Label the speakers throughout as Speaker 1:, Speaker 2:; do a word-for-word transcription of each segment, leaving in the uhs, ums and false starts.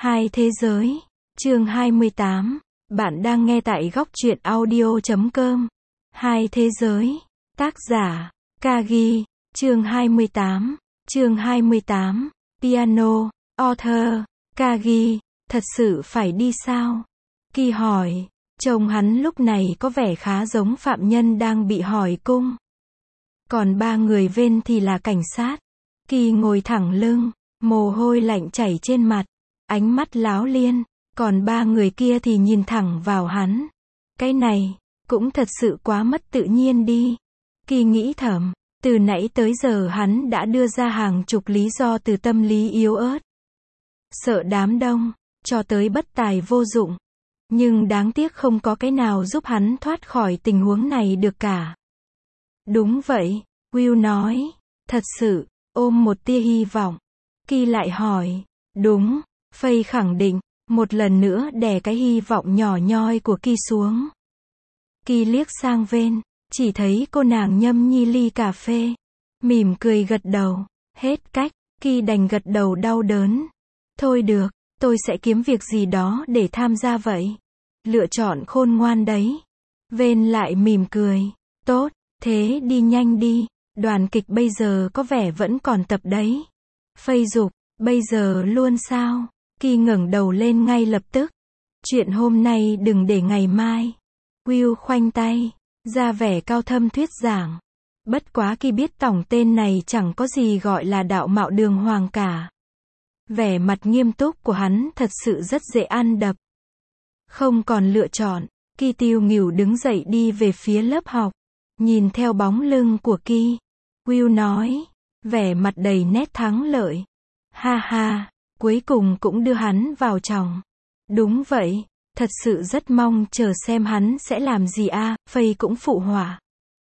Speaker 1: Hai thế giới. Chương hai mươi tám. Bạn đang nghe tại góc truyện audio chấm com. Hai thế giới. Tác giả. Kagi. Chương hai mươi tám. Chương hai mươi tám. Piano. Author. Kagi. Thật sự phải đi sao? Kỳ hỏi. Chồng hắn lúc này có vẻ khá giống phạm nhân đang bị hỏi cung. Còn ba người bên thì là cảnh sát. Kỳ ngồi thẳng lưng, mồ hôi lạnh chảy trên mặt, ánh mắt láo liên, còn ba người kia thì nhìn thẳng vào hắn. Cái này, cũng thật sự quá mất tự nhiên đi. Kỳ nghĩ thầm, từ nãy tới giờ hắn đã đưa ra hàng chục lý do từ tâm lý yếu ớt. Sợ đám đông, cho tới bất tài vô dụng. Nhưng đáng tiếc không có cái nào giúp hắn thoát khỏi tình huống này được cả. Đúng vậy, Will nói, thật sự, ôm một tia hy vọng. Kỳ lại hỏi, đúng, Faye khẳng định, một lần nữa đè cái hy vọng nhỏ nhoi của Kỳ xuống. Kỳ liếc sang Ven, chỉ thấy cô nàng nhâm nhi ly cà phê, mỉm cười gật đầu, hết cách, Kỳ đành gật đầu đau đớn. Thôi được, tôi sẽ kiếm việc gì đó để tham gia vậy. Lựa chọn khôn ngoan đấy. Ven lại mỉm cười, tốt, thế đi nhanh đi, đoàn kịch bây giờ có vẻ vẫn còn tập đấy. Faye giục, bây giờ luôn sao? Kỳ ngẩng đầu lên ngay lập tức. Chuyện hôm nay đừng để ngày mai. Will khoanh tay, ra vẻ cao thâm thuyết giảng. Bất quá Kỳ biết tổng tên này chẳng có gì gọi là đạo mạo đường hoàng cả. Vẻ mặt nghiêm túc của hắn thật sự rất dễ ăn đập. Không còn lựa chọn, Kỳ tiêu nghỉu đứng dậy đi về phía lớp học. Nhìn theo bóng lưng của Kỳ, Will nói, vẻ mặt đầy nét thắng lợi. Ha ha, cuối cùng cũng đưa hắn vào chòng. Đúng vậy, thật sự rất mong chờ xem hắn sẽ làm gì a. À, Faye cũng phụ họa.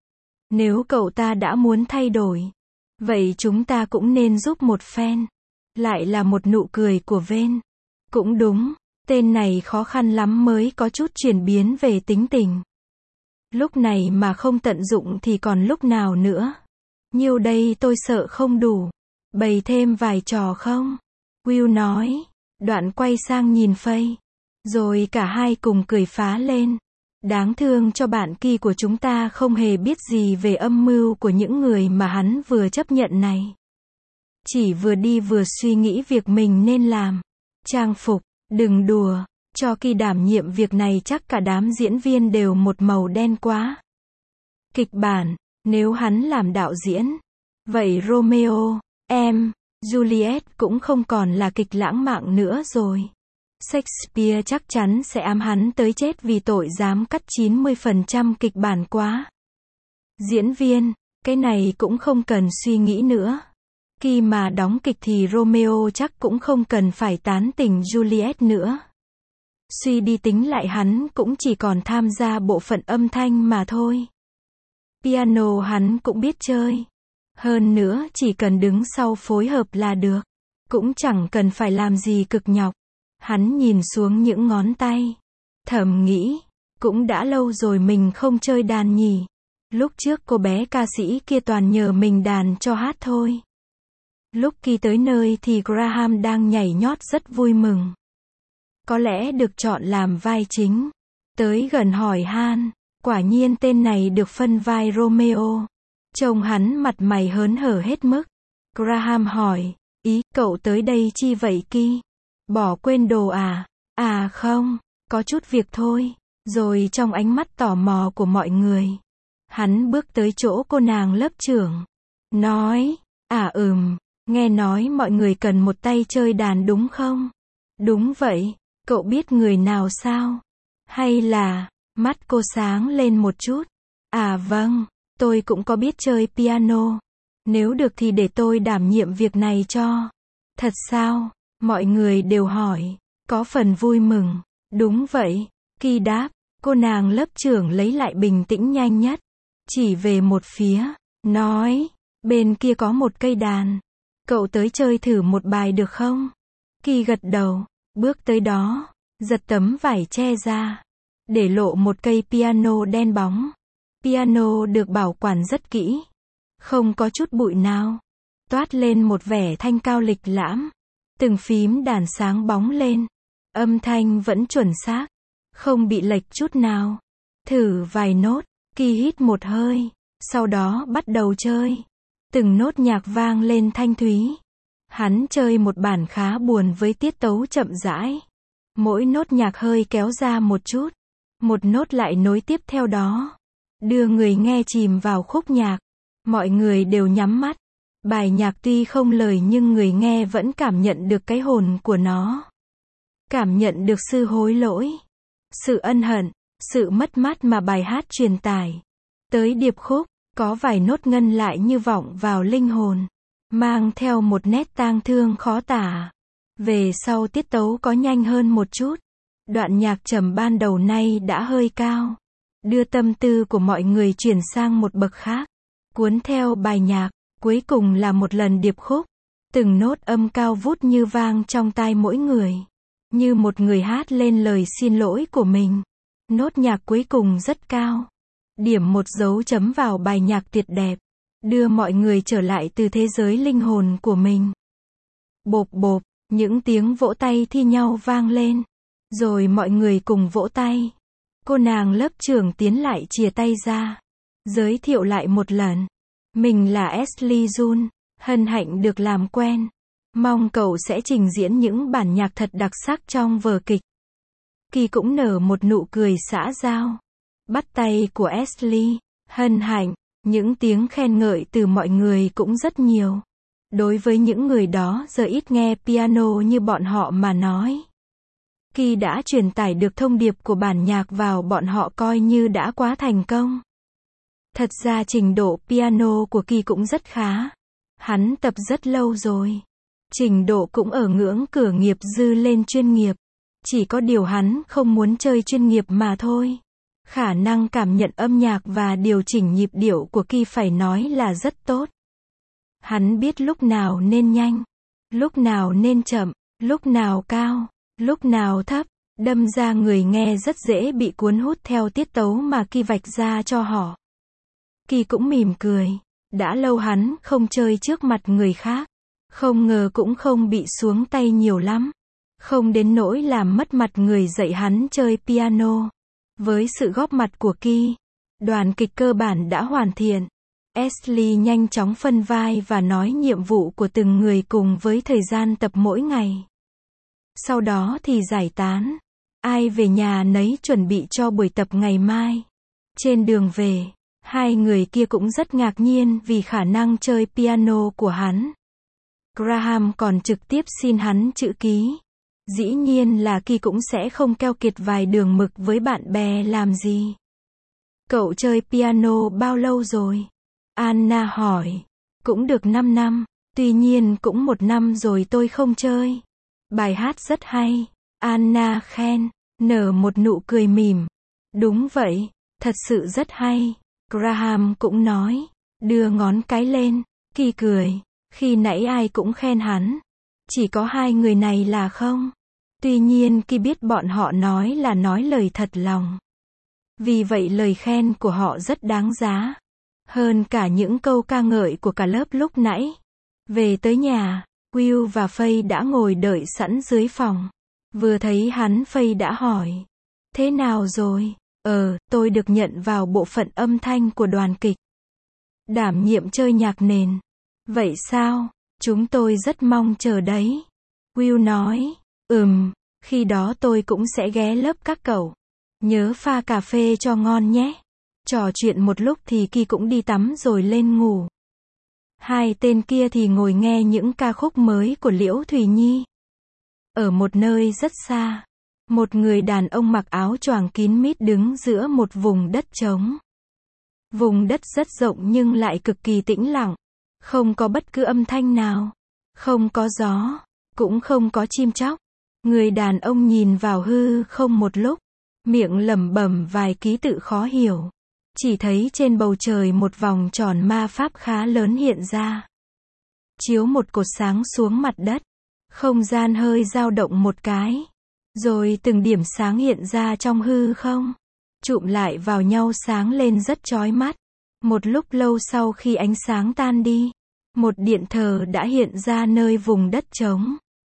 Speaker 1: Nếu cậu ta đã muốn thay đổi, vậy chúng ta cũng nên giúp một phen. Lại là một nụ cười của Ven. Cũng đúng, tên này khó khăn lắm mới có chút chuyển biến về tính tình. Lúc này mà không tận dụng thì còn lúc nào nữa. Nhiêu đây tôi sợ không đủ. Bày thêm vài trò không? Will nói. Đoạn quay sang nhìn Faye. Rồi cả hai cùng cười phá lên. Đáng thương cho bạn Kỳ của chúng ta không hề biết gì về âm mưu của những người mà hắn vừa chấp nhận này. Chỉ vừa đi vừa suy nghĩ việc mình nên làm. Trang phục, đừng đùa. Cho Kỳ đảm nhiệm việc này chắc cả đám diễn viên đều một màu đen quá. Kịch bản, nếu hắn làm đạo diễn, vậy Romeo, em, Juliet cũng không còn là kịch lãng mạn nữa rồi. Shakespeare chắc chắn sẽ ám hắn tới chết vì tội dám cắt chín mươi phần trăm kịch bản quá. Diễn viên, cái này cũng không cần suy nghĩ nữa. Khi mà đóng kịch thì Romeo chắc cũng không cần phải tán tỉnh Juliet nữa. Suy đi tính lại hắn cũng chỉ còn tham gia bộ phận âm thanh mà thôi. Piano hắn cũng biết chơi. Hơn nữa chỉ cần đứng sau phối hợp là được. Cũng chẳng cần phải làm gì cực nhọc. Hắn nhìn xuống những ngón tay. Thầm nghĩ, cũng đã lâu rồi mình không chơi đàn nhỉ. Lúc trước cô bé ca sĩ kia toàn nhờ mình đàn cho hát thôi. Lúc Kỳ tới nơi thì Graham đang nhảy nhót rất vui mừng. Có lẽ được chọn làm vai chính. Tới gần hỏi han, quả nhiên tên này được phân vai Romeo. Trông hắn mặt mày hớn hở hết mức. Graham hỏi, ý, cậu tới đây chi vậy Kỳ? Bỏ quên đồ à? À không, có chút việc thôi. Rồi trong ánh mắt tò mò của mọi người, hắn bước tới chỗ cô nàng lớp trưởng. Nói, à ừm, nghe nói mọi người cần một tay chơi đàn đúng không? Đúng vậy. Cậu biết người nào sao? Hay là, mắt cô sáng lên một chút. À vâng, tôi cũng có biết chơi piano. Nếu được thì để tôi đảm nhiệm việc này cho. Thật sao? Mọi người đều hỏi. Có phần vui mừng. Đúng vậy. Kỳ đáp. Cô nàng lớp trưởng lấy lại bình tĩnh nhanh nhất. Chỉ về một phía. Nói. Bên kia có một cây đàn. Cậu tới chơi thử một bài được không? Kỳ gật đầu. Bước tới đó, giật tấm vải che ra, để lộ một cây piano đen bóng. Piano được bảo quản rất kỹ, không có chút bụi nào, toát lên một vẻ thanh cao lịch lãm. Từng phím đàn sáng bóng lên. Âm thanh vẫn chuẩn xác. Không bị lệch chút nào. Thử vài nốt. Kỳ hít một hơi. Sau đó bắt đầu chơi. Từng nốt nhạc vang lên thanh thúy. Hắn chơi một bản khá buồn với tiết tấu chậm rãi. Mỗi nốt nhạc hơi kéo ra một chút. Một nốt lại nối tiếp theo đó. Đưa người nghe chìm vào khúc nhạc. Mọi người đều nhắm mắt. Bài nhạc tuy không lời nhưng người nghe vẫn cảm nhận được cái hồn của nó. Cảm nhận được sự hối lỗi, sự ân hận, sự mất mát mà bài hát truyền tải. Tới điệp khúc, có vài nốt ngân lại như vọng vào linh hồn, mang theo một nét tang thương khó tả. Về sau tiết tấu có nhanh hơn một chút. Đoạn nhạc trầm ban đầu nay đã hơi cao, đưa tâm tư của mọi người chuyển sang một bậc khác. Cuốn theo bài nhạc, cuối cùng là một lần điệp khúc. Từng nốt âm cao vút như vang trong tai mỗi người. Như một người hát lên lời xin lỗi của mình. Nốt nhạc cuối cùng rất cao. Điểm một dấu chấm vào bài nhạc tuyệt đẹp. Đưa mọi người trở lại từ thế giới linh hồn của mình. Bộp bộp, những tiếng vỗ tay thi nhau vang lên. Rồi mọi người cùng vỗ tay. Cô nàng lớp trưởng tiến lại chìa tay ra. Giới thiệu lại một lần. Mình là Ashley Jun, hân hạnh được làm quen. Mong cậu sẽ trình diễn những bản nhạc thật đặc sắc trong vở kịch. Kỳ cũng nở một nụ cười xã giao. Bắt tay của Ashley, hân hạnh, những tiếng khen ngợi từ mọi người cũng rất nhiều. Đối với những người đó giờ ít nghe piano như bọn họ mà nói. Kỳ đã truyền tải được thông điệp của bản nhạc vào bọn họ coi như đã quá thành công. Thật ra trình độ piano của Kỳ cũng rất khá. Hắn tập rất lâu rồi. Trình độ cũng ở ngưỡng cửa nghiệp dư lên chuyên nghiệp. Chỉ có điều hắn không muốn chơi chuyên nghiệp mà thôi. Khả năng cảm nhận âm nhạc và điều chỉnh nhịp điệu của Kỳ phải nói là rất tốt. Hắn biết lúc nào nên nhanh, lúc nào nên chậm, lúc nào cao, lúc nào thấp. Đâm ra người nghe rất dễ bị cuốn hút theo tiết tấu mà Kỳ vạch ra cho họ. Kỳ cũng mỉm cười. Đã lâu hắn không chơi trước mặt người khác. Không ngờ cũng không bị xuống tay nhiều lắm. Không đến nỗi làm mất mặt người dạy hắn chơi piano. Với sự góp mặt của Kỳ, đoàn kịch cơ bản đã hoàn thiện. Ashley nhanh chóng phân vai và nói nhiệm vụ của từng người cùng với thời gian tập mỗi ngày. Sau đó thì giải tán. Ai về nhà nấy chuẩn bị cho buổi tập ngày mai. Trên đường về, hai người kia cũng rất ngạc nhiên vì khả năng chơi piano của hắn. Graham còn trực tiếp xin hắn chữ ký. Dĩ nhiên là Kỳ cũng sẽ không keo kiệt vài đường mực với bạn bè làm gì. Cậu chơi piano bao lâu rồi? Anna hỏi. Cũng được năm năm. Tuy nhiên cũng một năm rồi tôi không chơi. Bài hát rất hay. Anna khen. Nở một nụ cười mỉm. Đúng vậy. Thật sự rất hay. Graham cũng nói. Đưa ngón cái lên. Kỳ cười. Khi nãy ai cũng khen hắn. Chỉ có hai người này là không. Tuy nhiên Kỳ biết bọn họ nói là nói lời thật lòng. Vì vậy lời khen của họ rất đáng giá. Hơn cả những câu ca ngợi của cả lớp lúc nãy. Về tới nhà, Will và Faye đã ngồi đợi sẵn dưới phòng. Vừa thấy hắn Faye đã hỏi. Thế nào rồi? Ờ, tôi được nhận vào bộ phận âm thanh của đoàn kịch. Đảm nhiệm chơi nhạc nền. Vậy sao? Chúng tôi rất mong chờ đấy. Will nói. Ừm, khi đó tôi cũng sẽ ghé lớp các cậu. Nhớ pha cà phê cho ngon nhé. Trò chuyện một lúc thì Kỳ cũng đi tắm rồi lên ngủ. Hai tên kia thì ngồi nghe những ca khúc mới của Liễu Thùy Nhi. Ở một nơi rất xa, một người đàn ông mặc áo choàng kín mít đứng giữa một vùng đất trống. Vùng đất rất rộng nhưng lại cực kỳ tĩnh lặng. Không có bất cứ âm thanh nào. Không có gió. Cũng không có chim chóc. Người đàn ông nhìn vào hư không một lúc. Miệng lẩm bẩm vài ký tự khó hiểu. Chỉ thấy trên bầu trời một vòng tròn ma pháp khá lớn hiện ra. Chiếu một cột sáng xuống mặt đất. Không gian hơi dao động một cái. Rồi từng điểm sáng hiện ra trong hư không. Chụm lại vào nhau sáng lên rất chói mắt. Một lúc lâu sau khi ánh sáng tan đi, một điện thờ đã hiện ra nơi vùng đất trống.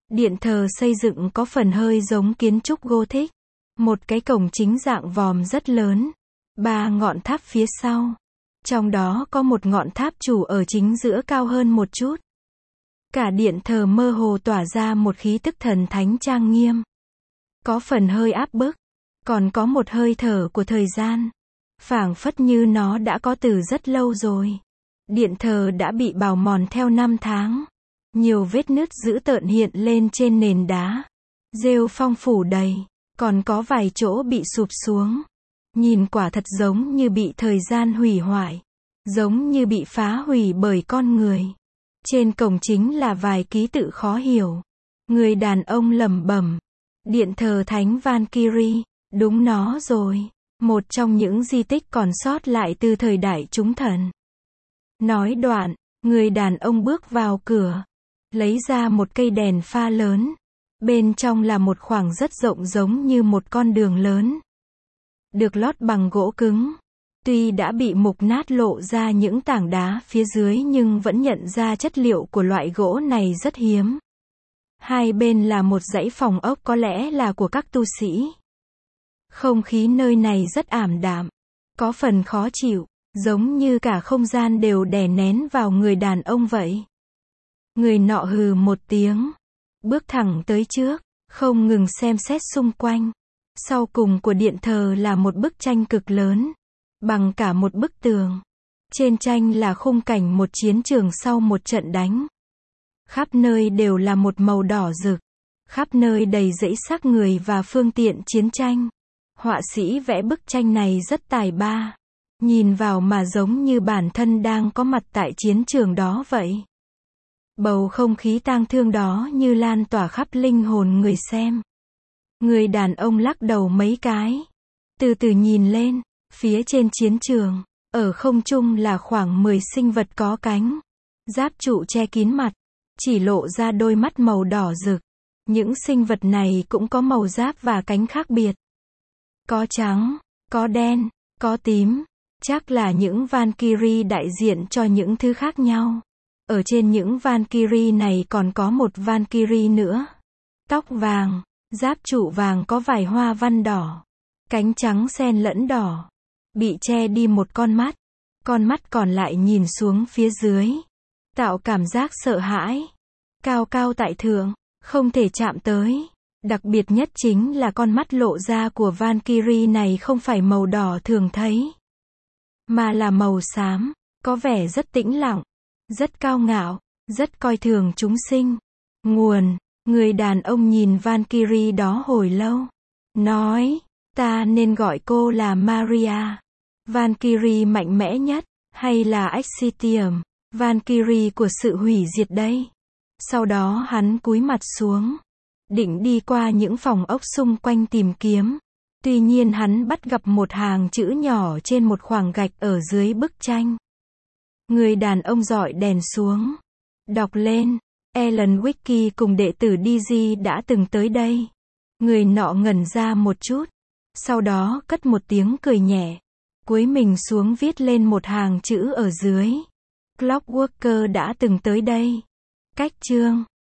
Speaker 1: Điện thờ xây dựng có phần hơi giống kiến trúc Gothic. Một cái cổng chính dạng vòm rất lớn. Ba ngọn tháp phía sau. Trong đó có một ngọn tháp chủ ở chính giữa cao hơn một chút. Cả điện thờ mơ hồ tỏa ra một khí tức thần thánh trang nghiêm. Có phần hơi áp bức. Còn có một hơi thở của thời gian. Phảng phất như nó đã có từ rất lâu rồi. Điện thờ đã bị bào mòn theo năm tháng. Nhiều vết nứt dữ tợn hiện lên trên nền đá. Rêu phong phủ đầy. Còn có vài chỗ bị sụp xuống. Nhìn quả thật giống như bị thời gian hủy hoại. Giống như bị phá hủy bởi con người. Trên cổng chính là vài ký tự khó hiểu. Người đàn ông lẩm bẩm. Điện thờ Thánh Valkyrie. Đúng nó rồi. Một trong những di tích còn sót lại từ thời đại chúng thần. Nói đoạn, người đàn ông bước vào cửa. Lấy ra một cây đèn pha lớn. Bên trong là một khoảng rất rộng giống như một con đường lớn. Được lót bằng gỗ cứng. Tuy đã bị mục nát lộ ra những tảng đá phía dưới nhưng vẫn nhận ra chất liệu của loại gỗ này rất hiếm. Hai bên là một dãy phòng ốc có lẽ là của các tu sĩ. Không khí nơi này rất ảm đạm. Có phần khó chịu. Giống như cả không gian đều đè nén vào người đàn ông vậy. Người nọ hừ một tiếng. Bước thẳng tới trước. Không ngừng xem xét xung quanh. Sau cùng của điện thờ là một bức tranh cực lớn. Bằng cả một bức tường. Trên tranh là khung cảnh một chiến trường sau một trận đánh. Khắp nơi đều là một màu đỏ rực. Khắp nơi đầy rẫy xác người và phương tiện chiến tranh. Họa sĩ vẽ bức tranh này rất tài ba. Nhìn vào mà giống như bản thân đang có mặt tại chiến trường đó vậy. Bầu không khí tang thương đó như lan tỏa khắp linh hồn người xem. Người đàn ông lắc đầu mấy cái. Từ từ nhìn lên. Phía trên chiến trường. Ở không trung là khoảng mười sinh vật có cánh. Giáp trụ che kín mặt. Chỉ lộ ra đôi mắt màu đỏ rực. Những sinh vật này cũng có màu giáp và cánh khác biệt. Có trắng, có đen, có tím. Chắc là những Valkyrie đại diện cho những thứ khác nhau. Ở trên những Valkyrie này còn có một Valkyrie nữa. Tóc vàng, giáp trụ vàng có vài hoa văn đỏ. Cánh trắng xen lẫn đỏ. Bị che đi một con mắt. Con mắt còn lại nhìn xuống phía dưới. Tạo cảm giác sợ hãi. Cao cao tại thượng, không thể chạm tới. Đặc biệt nhất chính là con mắt lộ ra của Valkyrie này không phải màu đỏ thường thấy. Mà là màu xám. Có vẻ rất tĩnh lặng. Rất cao ngạo. Rất coi thường chúng sinh. Nguồn. Người đàn ông nhìn Valkyrie đó hồi lâu. Nói. Ta nên gọi cô là Maria. Valkyrie mạnh mẽ nhất. Hay là Exitium. Valkyrie của sự hủy diệt đây. Sau đó hắn cúi mặt xuống. Định đi qua những phòng ốc xung quanh tìm kiếm. Tuy nhiên hắn bắt gặp một hàng chữ nhỏ trên một khoảng gạch ở dưới bức tranh. Người đàn ông dọi đèn xuống. Đọc lên. Ellen Wiki cùng đệ tử Digi đã từng tới đây. Người nọ ngẩn ra một chút. Sau đó cất một tiếng cười nhẹ. Cúi mình xuống viết lên một hàng chữ ở dưới. Clockworker đã từng tới đây. Cách chương.